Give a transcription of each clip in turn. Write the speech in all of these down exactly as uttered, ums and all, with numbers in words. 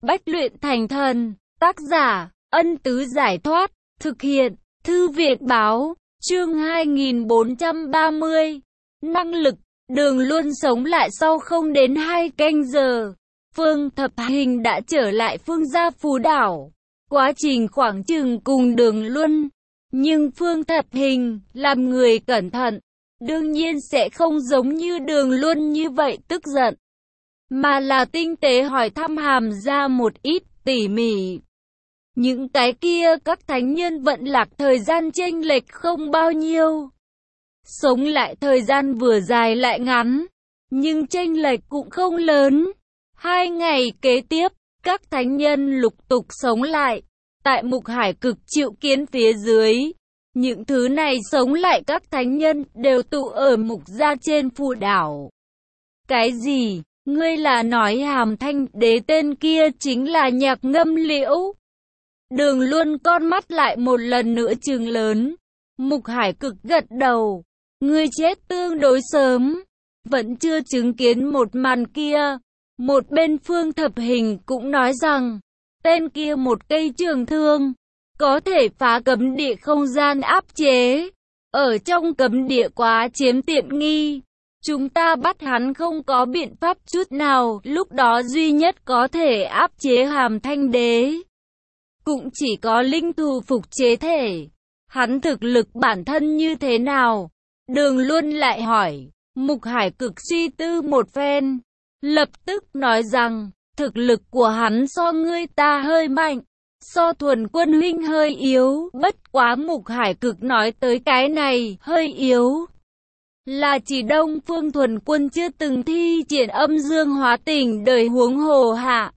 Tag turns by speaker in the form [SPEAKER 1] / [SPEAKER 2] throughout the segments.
[SPEAKER 1] Bách luyện thành thần, tác giả, Ân Tứ Giải Thoát, thực hiện, Thư viện Báo, chương hai nghìn bốn trăm ba mươi. Năng lực, Đường Luân sống lại sau không đến hai canh giờ. Phương Thập Hình đã trở lại Phương gia Phú Đảo. Quá trình khoảng chừng cùng Đường Luân. Nhưng Phương Thập Hình, làm người cẩn thận, đương nhiên sẽ không giống như Đường Luân như vậy tức giận, mà là tinh tế hỏi thăm Hàm gia một ít tỉ mỉ. Những cái kia các thánh nhân vận lạc thời gian chênh lệch không bao nhiêu. Sống lại thời gian vừa dài lại ngắn, nhưng chênh lệch cũng không lớn. Hai ngày kế tiếp, các thánh nhân lục tục sống lại. Tại Mục Hải Cực triệu kiến phía dưới, những thứ này sống lại các thánh nhân đều tụ ở Mục gia trên Phù Đảo. Cái gì? Ngươi là nói Hàm Thanh Đế tên kia chính là Nhạc Ngâm Liễu? Đường Luân con mắt lại một lần nữa trừng lớn. Mục Hải Cực gật đầu. Ngươi chết tương đối sớm, vẫn chưa chứng kiến một màn kia. Một bên Phương Thập Hình cũng nói rằng, tên kia một cây trường thương, có thể phá cấm địa không gian áp chế. Ở trong cấm địa quá chiếm tiện nghi. Chúng ta bắt hắn không có biện pháp chút nào, lúc đó duy nhất có thể áp chế Hàm Thanh Đế cũng chỉ có linh thù phục chế thể. Hắn thực lực bản thân như thế nào? Đường Luân lại hỏi. Mục Hải Cực suy tư một phen, lập tức nói rằng, thực lực của hắn so ngươi ta hơi mạnh, so Thuần Quân huynh hơi yếu. Bất quá Mục Hải Cực nói tới cái này, hơi yếu, là chỉ Đông Phương Thuần Quân chưa từng thi triển âm dương hóa tình đời huống hồ hạ.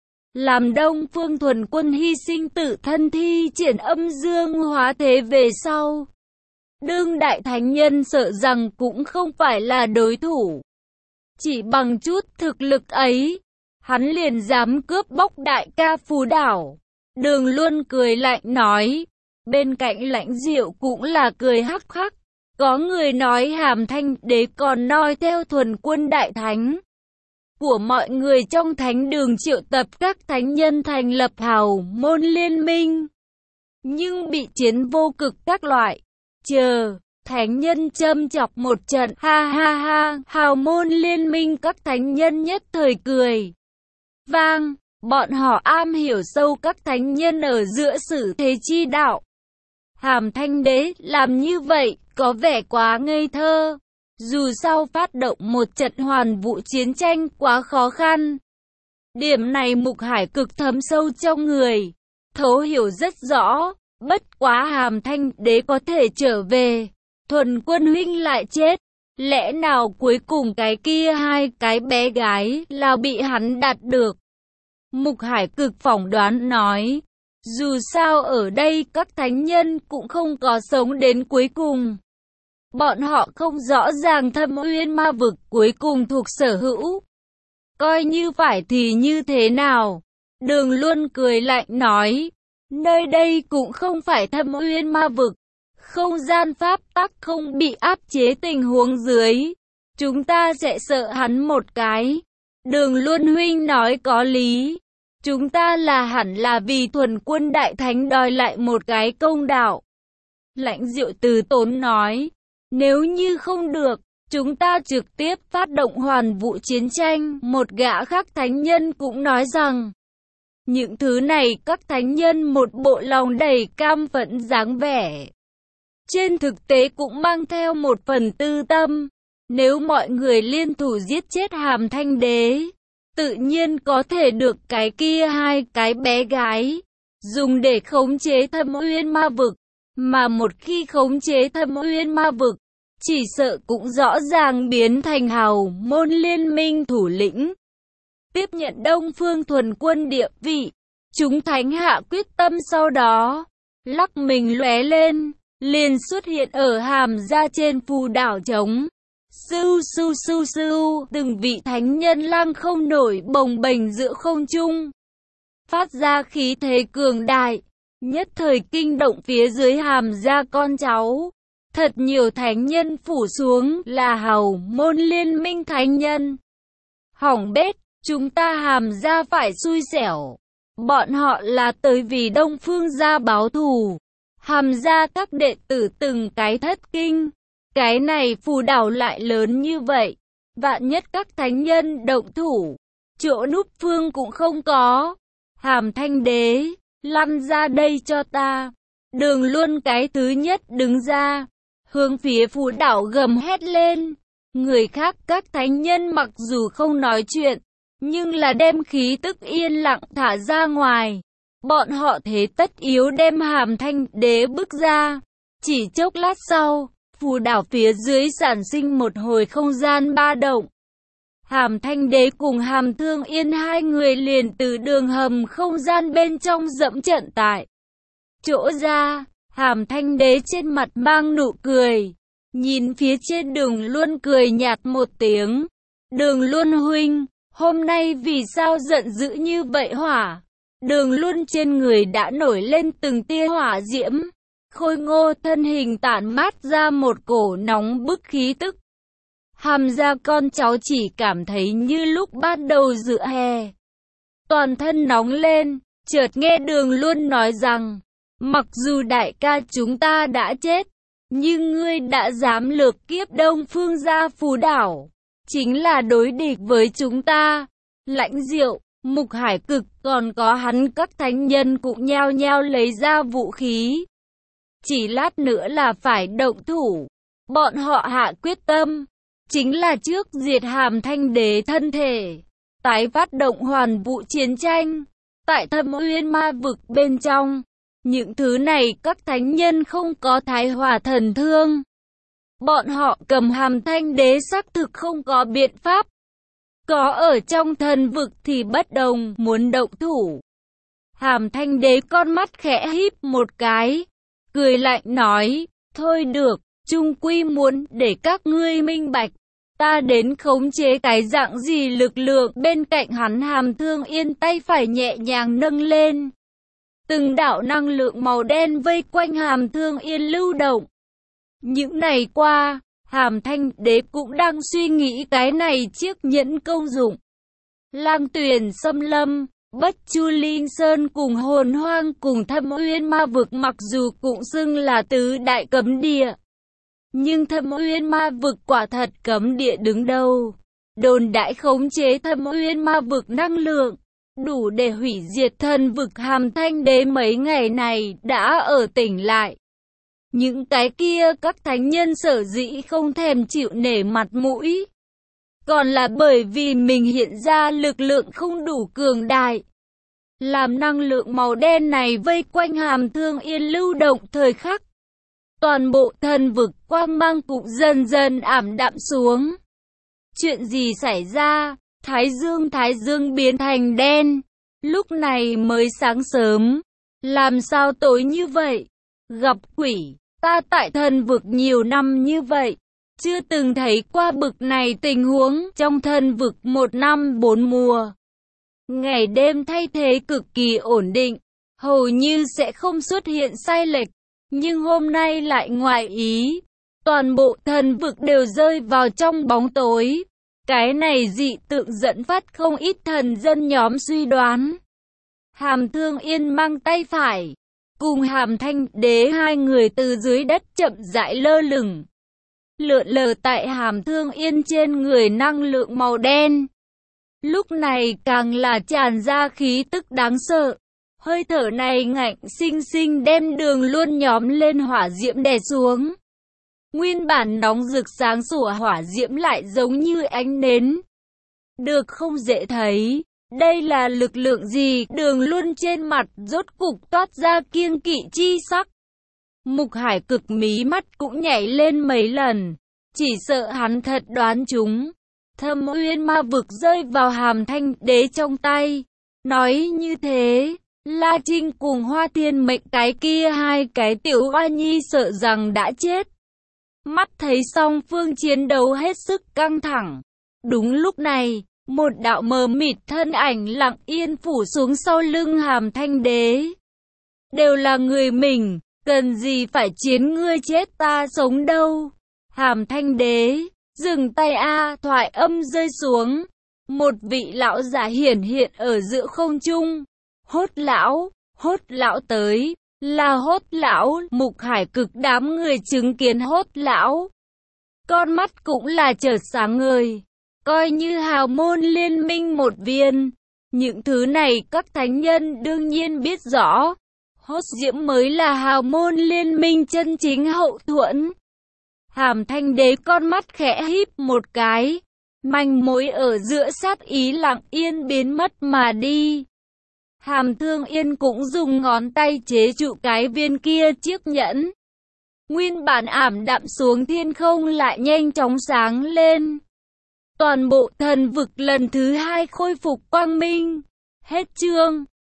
[SPEAKER 1] Làm Đông Phương Thuần Quân hy sinh tự thân thi triển âm dương hóa thế về sau, đương đại thánh nhân sợ rằng cũng không phải là đối thủ. Chỉ bằng chút thực lực ấy, hắn liền dám cướp bóc đại ca Phú Đảo. Đường Luân cười lạnh nói. Bên cạnh Lãnh Diệu cũng là cười hắc hắc. Có người nói Hàm Thanh Đế còn noi theo Thuần Quân đại thánh của mọi người trong thánh đường triệu tập các thánh nhân thành lập hào môn liên minh, nhưng bị chiến vô cực các loại. Chờ thánh nhân châm chọc một trận, ha ha ha, hào môn liên minh các thánh nhân nhất thời cười vang. Bọn họ am hiểu sâu các thánh nhân ở giữa sử thế chi đạo. Hàm Thanh Đế làm như vậy có vẻ quá ngây thơ. Dù sao phát động một trận hoàn vũ chiến tranh quá khó khăn. Điểm này Mục Hải Cực thấm sâu trong người, thấu hiểu rất rõ. Bất quá Hàm Thanh Đế có thể trở về, Thuần Quân huynh lại chết. Lẽ nào cuối cùng cái kia hai cái bé gái là bị hắn đạt được? Mục Hải Cực phỏng đoán nói. Dù sao ở đây các thánh nhân cũng không có sống đến cuối cùng. Bọn họ không rõ ràng Thâm Uyên ma vực cuối cùng thuộc sở hữu. Coi như phải thì như thế nào? Đường Luân cười lạnh nói. Nơi đây cũng không phải Thâm Uyên ma vực. Không gian pháp tắc không bị áp chế tình huống dưới, chúng ta sẽ sợ hắn một cái. Đường Luân huynh nói có lý. Chúng ta là hẳn là vì Thuần Quân đại thánh đòi lại một cái công đạo. Lãnh Diệu từ tốn nói. Nếu như không được, chúng ta trực tiếp phát động hoàn vũ chiến tranh. Một gã khác thánh nhân cũng nói rằng, những thứ này các thánh nhân một bộ lòng đầy cam phẫn dáng vẻ. Trên thực tế cũng mang theo một phần tư tâm. Nếu mọi người liên thủ giết chết Hàm Thanh Đế, tự nhiên có thể được cái kia hai cái bé gái dùng để khống chế Thâm Uyên ma vực. Mà một khi khống chế Thâm Uyên ma vực, chỉ sợ cũng rõ ràng biến thành hào môn liên minh thủ lĩnh, tiếp nhận Đông Phương Thuần Quân địa vị. Chúng thánh hạ quyết tâm sau đó, lắc mình lóe lên, liền xuất hiện ở Hàm gia trên Phù Đảo trống. Sưu sưu sưu sưu, từng vị thánh nhân lăng không nổi bồng bềnh giữa không trung, phát ra khí thế cường đại, nhất thời kinh động phía dưới Hàm gia con cháu. Thật nhiều thánh nhân phủ xuống là hào môn liên minh thánh nhân. Hỏng bét, chúng ta Hàm gia phải xui xẻo. Bọn họ là tới vì Đông Phương gia báo thù. Hàm gia các đệ tử từng cái thất kinh. Cái này phù đảo lại lớn như vậy. Vạn nhất các thánh nhân động thủ. Chỗ núp phương cũng không có. Hàm Thanh Đế, lăn ra đây cho ta. Đường Luân cái thứ nhất đứng ra. Hướng phía phù đảo gầm hét lên. Người khác các thánh nhân mặc dù không nói chuyện. Nhưng là đem khí tức yên lặng thả ra ngoài. Bọn họ thế tất yếu đem Hàm Thanh Đế bước ra. Chỉ chốc lát sau, phù đảo phía dưới sản sinh một hồi không gian ba động. Hàm Thanh Đế cùng Hàm Thương Yên hai người liền từ đường hầm không gian bên trong dẫm trận tại chỗ ra. Hàm Thanh Đế trên mặt mang nụ cười. Nhìn phía trên Đường Luân cười nhạt một tiếng. Đường Luân huynh, hôm nay vì sao giận dữ như vậy hỏa? Đường Luân trên người đã nổi lên từng tia hỏa diễm. Khôi ngô thân hình tản mát ra một cổ nóng bức khí tức. Hàm gia con cháu chỉ cảm thấy như lúc bắt đầu dự hè. Toàn thân nóng lên, chợt nghe Đường Luân nói rằng, mặc dù đại ca chúng ta đã chết, nhưng ngươi đã dám lược kiếp Đông Phương gia phù đảo, chính là đối địch với chúng ta. Lãnh Diệu, Mục Hải Cực còn có hắn các thánh nhân cũng nhao nhao lấy ra vũ khí. Chỉ lát nữa là phải động thủ. Bọn họ hạ quyết tâm, chính là trước diệt Hàm Thanh Đế thân thể, tái phát động hoàn vũ chiến tranh. Tại Thâm Uyên ma vực bên trong, những thứ này các thánh nhân không có thái hỏa thần thương. Bọn họ cầm Hàm Thanh Đế xác thực không có biện pháp. Có ở trong thần vực thì bất đồng, muốn động thủ. Hàm Thanh Đế con mắt khẽ híp một cái, cười lạnh nói, thôi được, chung quy muốn để các ngươi minh bạch. Ta đến khống chế cái dạng gì lực lượng bên cạnh hắn. Hàm Thương Yên tay phải nhẹ nhàng nâng lên. Từng đạo năng lượng màu đen vây quanh Hàm Thương Yên lưu động. Những ngày qua, Hàm Thanh Đế cũng đang suy nghĩ cái này chiếc nhẫn công dụng. Lang Tuyền Xâm Lâm, Bất Chu Linh Sơn cùng Hồn Hoang cùng Thâm Uyên ma vực mặc dù cũng xưng là tứ đại cấm địa. Nhưng Thâm Uyên ma vực quả thật cấm địa đứng đầu. Đồn đãi khống chế Thâm Uyên ma vực năng lượng, đủ để hủy diệt thần vực. Hàm Thanh Đế mấy ngày này đã ở tỉnh lại. Những cái kia các thánh nhân sở dĩ không thèm chịu nể mặt mũi, còn là bởi vì mình hiện ra lực lượng không đủ cường đại. Làm năng lượng màu đen này vây quanh Hàm Thương Yên lưu động thời khắc, toàn bộ thần vực quang mang cũng dần dần ảm đạm xuống. Chuyện gì xảy ra? Thái dương Thái dương biến thành đen. Lúc này mới sáng sớm, làm sao tối như vậy? Gặp quỷ, ta tại thần vực nhiều năm như vậy, chưa từng thấy qua bực này tình huống. Trong thần vực một năm bốn mùa, ngày đêm thay thế cực kỳ ổn định, hầu như sẽ không xuất hiện sai lệch. Nhưng hôm nay lại ngoại ý, toàn bộ thần vực đều rơi vào trong bóng tối. Cái này dị tượng dẫn phát không ít thần dân nhóm suy đoán. Hàm Thương Yên mang tay phải, cùng Hàm Thanh Đế hai người từ dưới đất chậm rãi lơ lửng. Lượn lờ tại Hàm Thương Yên trên người năng lượng màu đen. Lúc này càng là tràn ra khí tức đáng sợ. Hơi thở này ngạnh sinh sinh đem Đường Luân nhóm lên hỏa diễm đè xuống. Nguyên bản nóng rực sáng sủa hỏa diễm lại giống như ánh nến. Được không dễ thấy. Đây là lực lượng gì? Đường Luân trên mặt rốt cục toát ra kiêng kỵ chi sắc. Mục Hải Cực mí mắt cũng nhảy lên mấy lần. Chỉ sợ hắn thật đoán chúng. Thâm Uyên ma vực rơi vào Hàm Thanh Đế trong tay. Nói như thế, La Trinh cùng Hoa Thiên Mệnh cái kia hai cái tiểu oa nhi sợ rằng đã chết. Mắt thấy song phương chiến đấu hết sức căng thẳng. Đúng lúc này, một đạo mờ mịt thân ảnh lặng yên phủ xuống sau lưng Hàm Thanh Đế. Đều là người mình, cần gì phải chiến ngươi chết ta sống đâu. Hàm Thanh Đế, dừng tay a. Thoại âm rơi xuống. Một vị lão giả hiển hiện ở giữa không trung. Hốt lão, hốt lão tới, là hốt lão, Mục Hải cực đám người chứng kiến hốt lão. Con mắt cũng là chợt sáng ngời, coi như hào môn liên minh một viên. Những thứ này các thánh nhân đương nhiên biết rõ. Hốt Diễm mới là hào môn liên minh chân chính hậu thuẫn. Hàm Thanh Đế con mắt khẽ híp một cái, manh mối ở giữa sát ý lặng yên biến mất mà đi. Hàm Thương Yên cũng dùng ngón tay chế trụ cái viên kia chiếc nhẫn. Nguyên bản ảm đạm xuống thiên không lại nhanh chóng sáng lên. Toàn bộ thần vực lần thứ hai khôi phục quang minh. Hết chương.